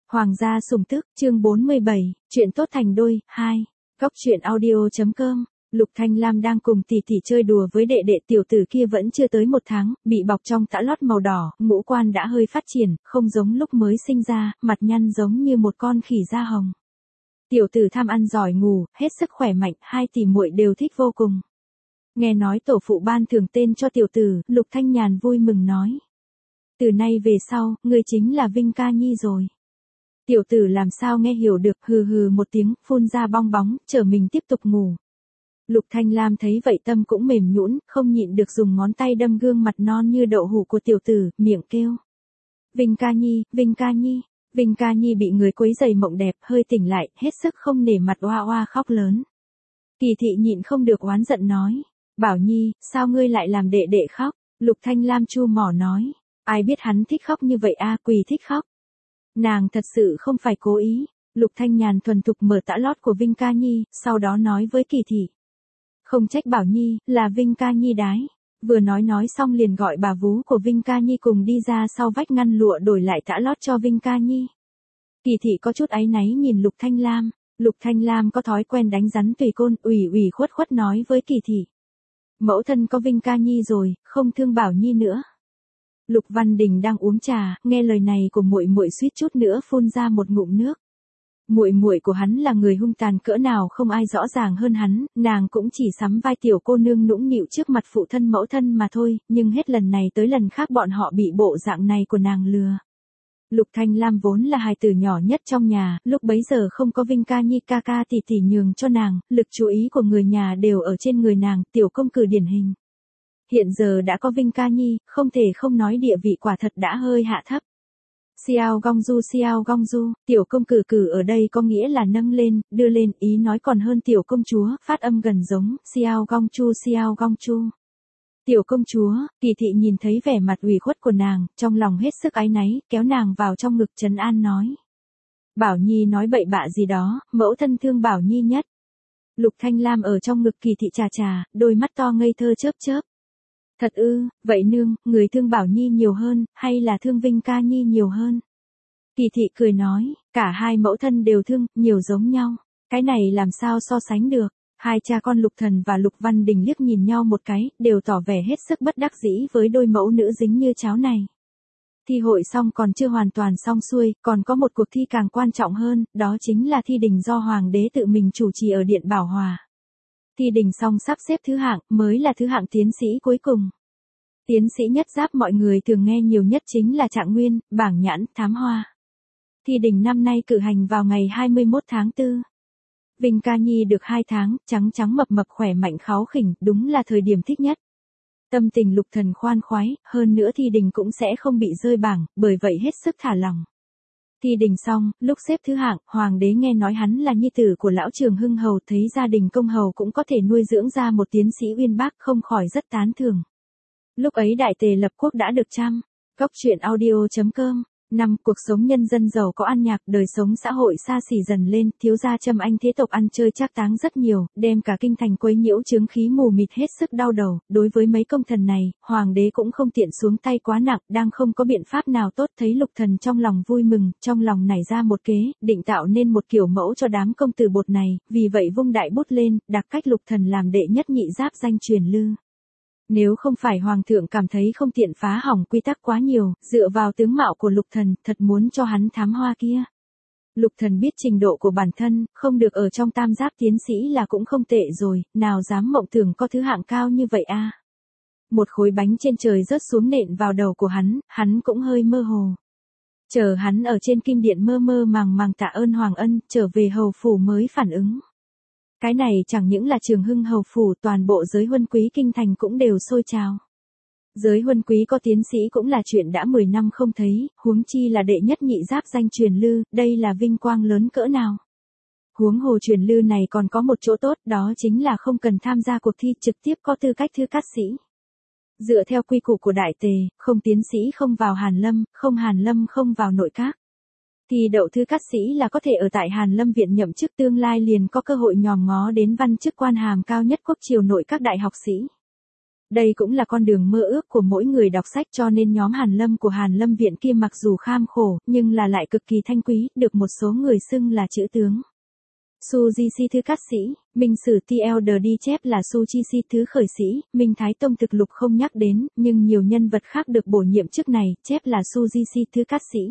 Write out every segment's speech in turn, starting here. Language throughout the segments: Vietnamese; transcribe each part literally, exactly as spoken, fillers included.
Hoàng gia sủng tức, chương bốn mươi bảy, chuyện tốt thành đôi, hai. Góc truyện audio.com. Lục Thanh Lam đang cùng tỷ tỷ chơi đùa với đệ đệ, tiểu tử kia vẫn chưa tới một tháng, bị bọc trong tã lót màu đỏ, ngũ quan đã hơi phát triển, không giống lúc mới sinh ra, mặt nhăn giống như một con khỉ da hồng. Tiểu tử tham ăn giỏi ngủ, hết sức khỏe mạnh, hai tỷ muội đều thích vô cùng. Nghe nói tổ phụ ban thưởng tên cho tiểu tử, Lục Thanh Nhàn vui mừng nói. Từ nay về sau, ngươi chính là Vinh Ca Nhi rồi. Tiểu tử làm sao nghe hiểu được, hừ hừ một tiếng, phun ra bong bóng, trở mình tiếp tục ngủ. Lục Thanh Lam thấy vậy tâm cũng mềm nhũn, không nhịn được dùng ngón tay đâm gương mặt non như đậu hũ của tiểu tử, miệng kêu. Vinh Ca Nhi, Vinh Ca Nhi. Vinh Ca Nhi bị người quấy rầy mộng đẹp, hơi tỉnh lại, hết sức không nể mặt oa oa khóc lớn. Kỳ thị nhịn không được oán giận nói. Bảo Nhi, sao ngươi lại làm đệ đệ khóc? Lục Thanh Lam chu mỏ nói. Ai biết hắn thích khóc như vậy a, Quỳ thích khóc. Nàng thật sự không phải cố ý. Lục Thanh Nhàn thuần thục mở tã lót của Vinh Ca Nhi, sau đó nói với Kỳ thị. Không trách Bảo Nhi, là Vinh Ca Nhi đái. Vừa nói nói xong liền gọi bà vú của Vinh Ca Nhi cùng đi ra sau vách ngăn lụa đổi lại tã lót cho Vinh Ca Nhi. Kỳ thị có chút áy náy nhìn Lục Thanh Lam. Lục Thanh Lam có thói quen đánh rắn tùy côn, ủy ủy khuất khuất nói với Kỳ thị. Mẫu thân có Vinh Ca Nhi rồi, không thương Bảo Nhi nữa. Lục Văn Đình đang uống trà, nghe lời này của muội muội suýt chút nữa phun ra một ngụm nước. Muội muội của hắn là người hung tàn cỡ nào không ai rõ ràng hơn hắn, nàng cũng chỉ sắm vai tiểu cô nương nũng nịu trước mặt phụ thân mẫu thân mà thôi, nhưng hết lần này tới lần khác bọn họ bị bộ dạng này của nàng lừa. Lục Thanh Lam vốn là hài tử nhỏ nhất trong nhà, lúc bấy giờ không có Vinh Ca Nhi ca ca tỷ tỷ nhường cho nàng, lực chú ý của người nhà đều ở trên người nàng, tiểu công cử điển hình. Hiện giờ đã có Vinh Ca Nhi, không thể không nói địa vị quả thật đã hơi hạ thấp. Xiao Gong Du Xiao Gong Du, tiểu công cử cử ở đây có nghĩa là nâng lên, đưa lên, ý nói còn hơn tiểu công chúa, phát âm gần giống, Xiao Gong Chu Xiao Gong Chu. Tiểu công chúa, Kỳ thị nhìn thấy vẻ mặt ủy khuất của nàng, trong lòng hết sức áy náy, kéo nàng vào trong ngực trấn an nói. Bảo Nhi nói bậy bạ gì đó, mẫu thân thương Bảo Nhi nhất. Lục Thanh Lam ở trong ngực Kỳ thị trà trà, đôi mắt to ngây thơ chớp chớp. Thật ư, vậy nương, người thương Bảo Nhi nhiều hơn, hay là thương Vinh Ca Nhi nhiều hơn? Kỳ thị cười nói, cả hai mẫu thân đều thương, nhiều giống nhau. Cái này làm sao so sánh được? Hai cha con Lục Thần và Lục Văn Đình liếc nhìn nhau một cái, đều tỏ vẻ hết sức bất đắc dĩ với đôi mẫu nữ dính như cháo này. Thi hội xong còn chưa hoàn toàn xong xuôi, còn có một cuộc thi càng quan trọng hơn, đó chính là thi đình do Hoàng đế tự mình chủ trì ở Điện Bảo Hòa. Thi đình xong sắp xếp thứ hạng, mới là thứ hạng tiến sĩ cuối cùng. Tiến sĩ nhất giáp mọi người thường nghe nhiều nhất chính là Trạng Nguyên, Bảng Nhãn, Thám Hoa. Thi đình năm nay cử hành vào ngày hai mươi mốt tháng tư. Vinh Ca Nhi được hai tháng, trắng trắng mập mập khỏe mạnh kháu khỉnh, đúng là thời điểm thích nhất. Tâm tình Lục Thần khoan khoái, hơn nữa thi đình cũng sẽ không bị rơi bảng, bởi vậy hết sức thả lòng. Thi đình xong, lúc xếp thứ hạng, Hoàng đế nghe nói hắn là nhi tử của lão Trường Hưng Hầu, thấy gia đình công hầu cũng có thể nuôi dưỡng ra một tiến sĩ uyên bác, không khỏi rất tán thưởng. Lúc ấy đại tề lập quốc đã được trăm. Góc truyện audio.com. Năm, cuộc sống nhân dân giàu có ăn nhạc, đời sống xã hội xa xỉ dần lên, thiếu gia Trâm Anh thế tộc ăn chơi trác táng rất nhiều, đem cả kinh thành quấy nhiễu chướng khí mù mịt hết sức đau đầu, đối với mấy công thần này, Hoàng đế cũng không tiện xuống tay quá nặng, đang không có biện pháp nào tốt, thấy Lục Thần trong lòng vui mừng, trong lòng nảy ra một kế, định tạo nên một kiểu mẫu cho đám công tử bột này, vì vậy vung đại bút lên, đặc cách Lục Thần làm đệ nhất nhị giáp danh truyền lư. Nếu không phải Hoàng thượng cảm thấy không tiện phá hỏng quy tắc quá nhiều, dựa vào tướng mạo của Lục Thần, thật muốn cho hắn thám hoa kia. Lục Thần biết trình độ của bản thân, không được ở trong tam giáp tiến sĩ là cũng không tệ rồi, nào dám mộng tưởng có thứ hạng cao như vậy a. Một khối bánh trên trời rớt xuống nện vào đầu của hắn, hắn cũng hơi mơ hồ. Chờ hắn ở trên kim điện mơ mơ màng màng tạ ơn Hoàng ân, trở về hầu phủ mới phản ứng. Cái này chẳng những là Trường Hưng Hầu phủ, toàn bộ giới huân quý kinh thành cũng đều sôi trào. Giới huân quý có tiến sĩ cũng là chuyện đã mười năm không thấy, huống chi là đệ nhất nhị giáp danh truyền lư, đây là vinh quang lớn cỡ nào. Huống hồ truyền lư này còn có một chỗ tốt, đó chính là không cần tham gia cuộc thi, trực tiếp có tư cách thư cát sĩ. Dựa theo quy củ của đại tề, không tiến sĩ không vào Hàn Lâm, không Hàn Lâm không vào nội các. Thì đậu thư cát sĩ là có thể ở tại Hàn Lâm viện nhậm chức, tương lai liền có cơ hội nhòm ngó đến văn chức quan hàm cao nhất quốc triều nội các đại học sĩ. Đây cũng là con đường mơ ước của mỗi người đọc sách, cho nên nhóm Hàn Lâm của Hàn Lâm Viện kia mặc dù kham khổ, nhưng là lại cực kỳ thanh quý, được một số người xưng là chữ tướng. Su Di Si thứ cát sĩ, Minh Sử Ti Elder đi chép là Su Chi Si thứ khởi sĩ, Minh Thái Tông thực lục không nhắc đến, nhưng nhiều nhân vật khác được bổ nhiệm chức này, chép là Su Di Si thứ cát sĩ.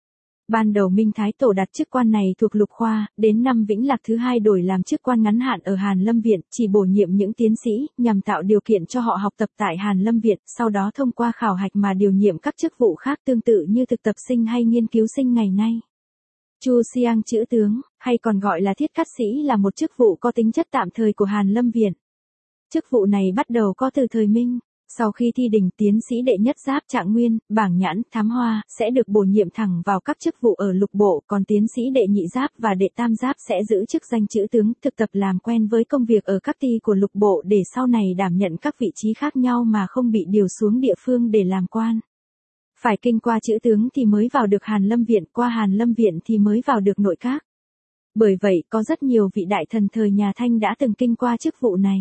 Ban đầu Minh Thái Tổ đặt chức quan này thuộc lục khoa, đến năm Vĩnh Lạc thứ hai đổi làm chức quan ngắn hạn ở Hàn Lâm Viện, chỉ bổ nhiệm những tiến sĩ, nhằm tạo điều kiện cho họ học tập tại Hàn Lâm Viện, sau đó thông qua khảo hạch mà điều nhiệm các chức vụ khác tương tự như thực tập sinh hay nghiên cứu sinh ngày nay. Chu Xiang chữ tướng, hay còn gọi là thiết cát sĩ là một chức vụ có tính chất tạm thời của Hàn Lâm Viện. Chức vụ này bắt đầu có từ thời Minh. Sau khi thi đỉnh tiến sĩ đệ nhất giáp trạng nguyên, bảng nhãn, thám hoa, sẽ được bổ nhiệm thẳng vào các chức vụ ở lục bộ, còn tiến sĩ đệ nhị giáp và đệ tam giáp sẽ giữ chức danh chữ tướng, thực tập làm quen với công việc ở các ty của lục bộ để sau này đảm nhận các vị trí khác nhau mà không bị điều xuống địa phương để làm quan. Phải kinh qua chữ tướng thì mới vào được Hàn Lâm Viện, qua Hàn Lâm Viện thì mới vào được nội các. Bởi vậy, có rất nhiều vị đại thần thời nhà Thanh đã từng kinh qua chức vụ này.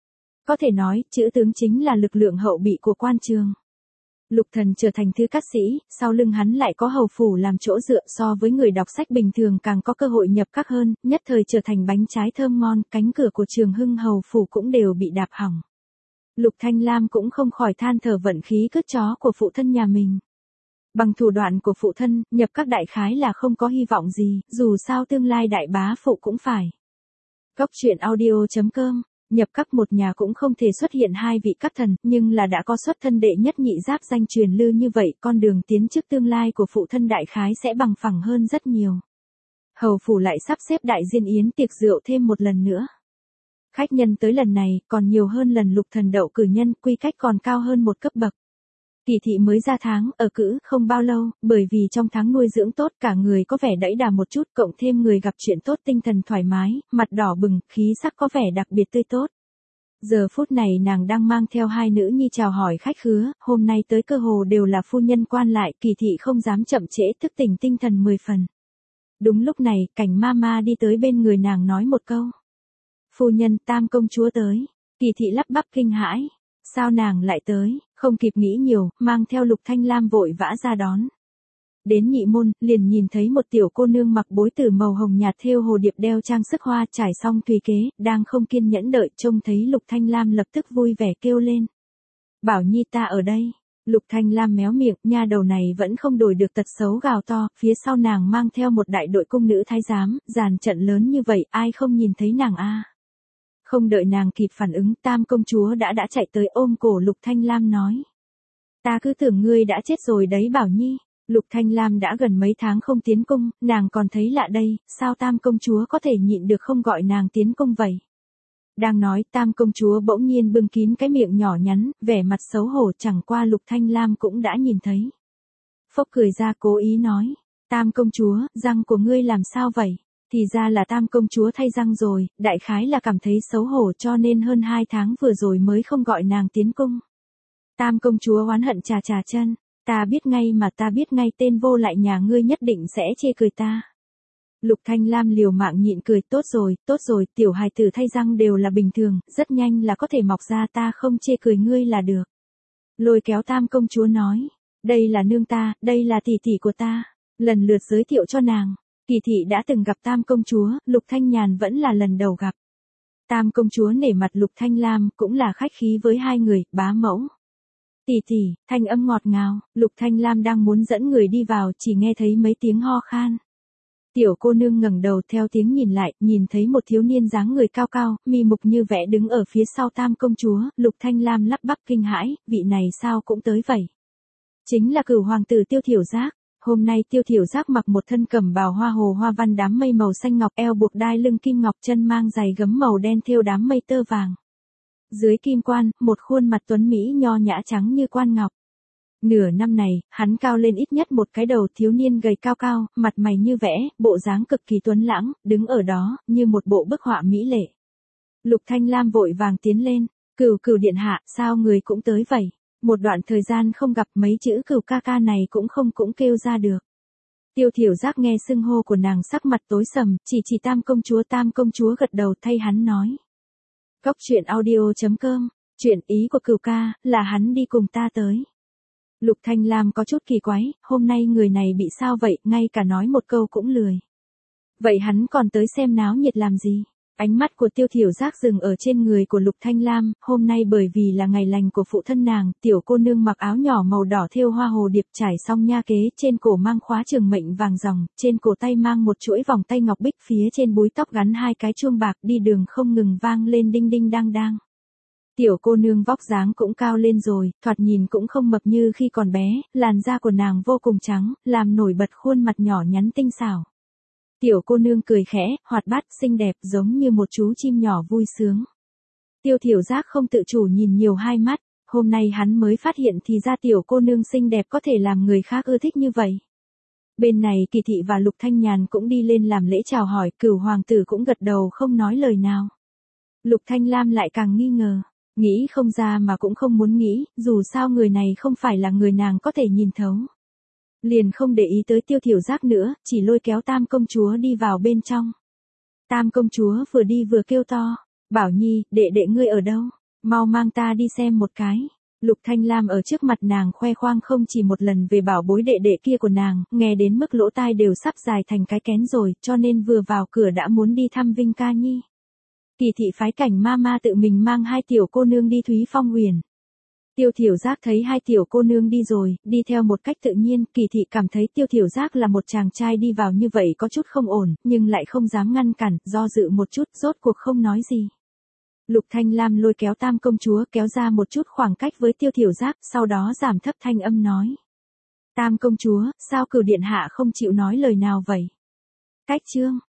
Có thể nói, chữ tướng chính là lực lượng hậu bị của quan trường. Lục Thần trở thành thứ cát sĩ, sau lưng hắn lại có hầu phủ làm chỗ dựa, so với người đọc sách bình thường càng có cơ hội nhập các hơn, nhất thời trở thành bánh trái thơm ngon, cánh cửa của Trường Hưng hầu phủ cũng đều bị đạp hỏng. Lục Thanh Lam cũng không khỏi than thở vận khí cứt chó của phụ thân nhà mình. Bằng thủ đoạn của phụ thân, nhập các đại khái là không có hy vọng gì, dù sao tương lai đại bá phụ cũng phải. Góc truyện audio chấm com, nhập các một nhà cũng không thể xuất hiện hai vị các thần, nhưng là đã có xuất thân đệ nhất nhị giáp danh truyền lưu như vậy, con đường tiến chức tương lai của phụ thân đại khái sẽ bằng phẳng hơn rất nhiều. Hầu phủ lại sắp xếp đại diên yến tiệc rượu thêm một lần nữa. Khách nhân tới lần này, còn nhiều hơn lần Lục Thần đậu cử nhân, quy cách còn cao hơn một cấp bậc. Kỳ thị mới ra tháng, ở cữ không bao lâu, bởi vì trong tháng nuôi dưỡng tốt cả người có vẻ đẫy đà một chút, cộng thêm người gặp chuyện tốt tinh thần thoải mái, mặt đỏ bừng, khí sắc có vẻ đặc biệt tươi tốt. Giờ phút này nàng đang mang theo hai nữ nhi chào hỏi khách khứa, hôm nay tới cơ hồ đều là phu nhân quan lại, Kỳ thị không dám chậm trễ, thức tỉnh tinh thần mười phần. Đúng lúc này, Cảnh Mama đi tới bên người nàng nói một câu. Phu nhân, Tam công chúa tới. Kỳ thị lắp bắp kinh hãi. Sao nàng lại tới? Không kịp nghĩ nhiều, mang theo Lục Thanh Lam vội vã ra đón. Đến nhị môn, liền nhìn thấy một tiểu cô nương mặc bối tử màu hồng nhạt thêu hồ điệp đeo trang sức hoa trải xong tùy kế, đang không kiên nhẫn đợi, trông thấy Lục Thanh Lam lập tức vui vẻ kêu lên. Bảo Nhi ta ở đây. Lục Thanh Lam méo miệng, nha đầu này vẫn không đổi được tật xấu gào to, phía sau nàng mang theo một đại đội cung nữ thái giám, dàn trận lớn như vậy, ai không nhìn thấy nàng a? Không đợi nàng kịp phản ứng, Tam công chúa đã đã chạy tới ôm cổ Lục Thanh Lam nói. Ta cứ tưởng ngươi đã chết rồi đấy Bảo Nhi. Lục Thanh Lam đã gần mấy tháng không tiến cung, nàng còn thấy lạ đây, sao Tam công chúa có thể nhịn được không gọi nàng tiến cung vậy? Đang nói, Tam công chúa bỗng nhiên bưng kín cái miệng nhỏ nhắn, vẻ mặt xấu hổ, chẳng qua Lục Thanh Lam cũng đã nhìn thấy. Phốc cười ra cố ý nói, Tam công chúa, răng của ngươi làm sao vậy? Thì ra là Tam công chúa thay răng rồi, đại khái là cảm thấy xấu hổ cho nên hơn hai tháng vừa rồi mới không gọi nàng tiến cung. Tam công chúa oán hận trà trà chân, ta biết ngay mà ta biết ngay tên vô lại nhà ngươi nhất định sẽ chê cười ta. Lục Thanh Lam liều mạng nhịn cười, tốt rồi, tốt rồi, tiểu hài tử thay răng đều là bình thường, rất nhanh là có thể mọc ra, ta không chê cười ngươi là được. Lôi kéo Tam công chúa nói, đây là nương ta, đây là tỷ tỷ của ta, lần lượt giới thiệu cho nàng. Kỳ thị đã từng gặp Tam công chúa, Lục Thanh Nhàn vẫn là lần đầu gặp. Tam công chúa nể mặt Lục Thanh Lam, cũng là khách khí với hai người, bá mẫu. Tỷ tỷ, thanh âm ngọt ngào, Lục Thanh Lam đang muốn dẫn người đi vào, chỉ nghe thấy mấy tiếng ho khan. Tiểu cô nương ngẩng đầu theo tiếng nhìn lại, nhìn thấy một thiếu niên dáng người cao cao, mi mục như vẽ đứng ở phía sau Tam công chúa, Lục Thanh Lam lắp bắp kinh hãi, vị này sao cũng tới vậy. Chính là Cửu hoàng tử Tiêu Thiểu Giác. Hôm nay Tiêu Thiểu Giác mặc một thân cẩm bào hoa hồ hoa văn đám mây màu xanh ngọc, eo buộc đai lưng kim ngọc, chân mang giày gấm màu đen thêu đám mây tơ vàng. Dưới kim quan, một khuôn mặt tuấn mỹ nho nhã trắng như quan ngọc. Nửa năm này, hắn cao lên ít nhất một cái đầu, thiếu niên gầy cao cao, mặt mày như vẽ, bộ dáng cực kỳ tuấn lãng, đứng ở đó, như một bộ bức họa mỹ lệ. Lục Thanh Lam vội vàng tiến lên, Cửu Cửu điện hạ, sao người cũng tới vậy? Một đoạn thời gian không gặp, mấy chữ Cửu ca ca này cũng không cũng kêu ra được. Tiêu Thiểu Giác nghe xưng hô của nàng sắc mặt tối sầm, chỉ chỉ Tam công chúa, Tam công chúa gật đầu thay hắn nói. Góc truyện audio chấm com Chuyện ý của Cửu ca, là hắn đi cùng ta tới. Lục Thanh Lam có chút kỳ quái, hôm nay người này bị sao vậy, ngay cả nói một câu cũng lười. Vậy hắn còn tới xem náo nhiệt làm gì? Ánh mắt của Tiêu Thiểu Giác dừng ở trên người của Lục Thanh Lam, hôm nay bởi vì là ngày lành của phụ thân nàng, tiểu cô nương mặc áo nhỏ màu đỏ thêu hoa hồ điệp trải song nha kế, trên cổ mang khóa trường mệnh vàng ròng, trên cổ tay mang một chuỗi vòng tay ngọc bích, phía trên búi tóc gắn hai cái chuông bạc, đi đường không ngừng vang lên đinh đinh đang đang. Tiểu cô nương vóc dáng cũng cao lên rồi, thoạt nhìn cũng không mập như khi còn bé, làn da của nàng vô cùng trắng, làm nổi bật khuôn mặt nhỏ nhắn tinh xảo. Tiểu cô nương cười khẽ, hoạt bát, xinh đẹp, giống như một chú chim nhỏ vui sướng. Tiêu Thiểu Giác không tự chủ nhìn nhiều hai mắt, hôm nay hắn mới phát hiện thì ra tiểu cô nương xinh đẹp có thể làm người khác ưa thích như vậy. Bên này Kỳ Thị và Lục Thanh Nhàn cũng đi lên làm lễ chào hỏi, Cửu hoàng tử cũng gật đầu không nói lời nào. Lục Thanh Lam lại càng nghi ngờ, nghĩ không ra mà cũng không muốn nghĩ, dù sao người này không phải là người nàng có thể nhìn thấu. Liền không để ý tới Tiêu Thiểu Giác nữa, chỉ lôi kéo Tam công chúa đi vào bên trong. Tam công chúa vừa đi vừa kêu to, Bảo Nhi, đệ đệ ngươi ở đâu? Mau mang ta đi xem một cái. Lục Thanh Lam ở trước mặt nàng khoe khoang không chỉ một lần về bảo bối đệ đệ kia của nàng, nghe đến mức lỗ tai đều sắp dài thành cái kén rồi, cho nên vừa vào cửa đã muốn đi thăm Vinh Ca Nhi. Kỳ Thị phái Cảnh Mama tự mình mang hai tiểu cô nương đi Thúy Phong Huyền. Tiêu Thiểu Giác thấy hai tiểu cô nương đi rồi, đi theo một cách tự nhiên, Kỳ Thị cảm thấy Tiêu Thiểu Giác là một chàng trai đi vào như vậy có chút không ổn, nhưng lại không dám ngăn cản, do dự một chút, rốt cuộc không nói gì. Lục Thanh Lam lôi kéo Tam công chúa kéo ra một chút khoảng cách với Tiêu Thiểu Giác, sau đó giảm thấp thanh âm nói. Tam công chúa, sao Cửu điện hạ không chịu nói lời nào vậy? Cách chương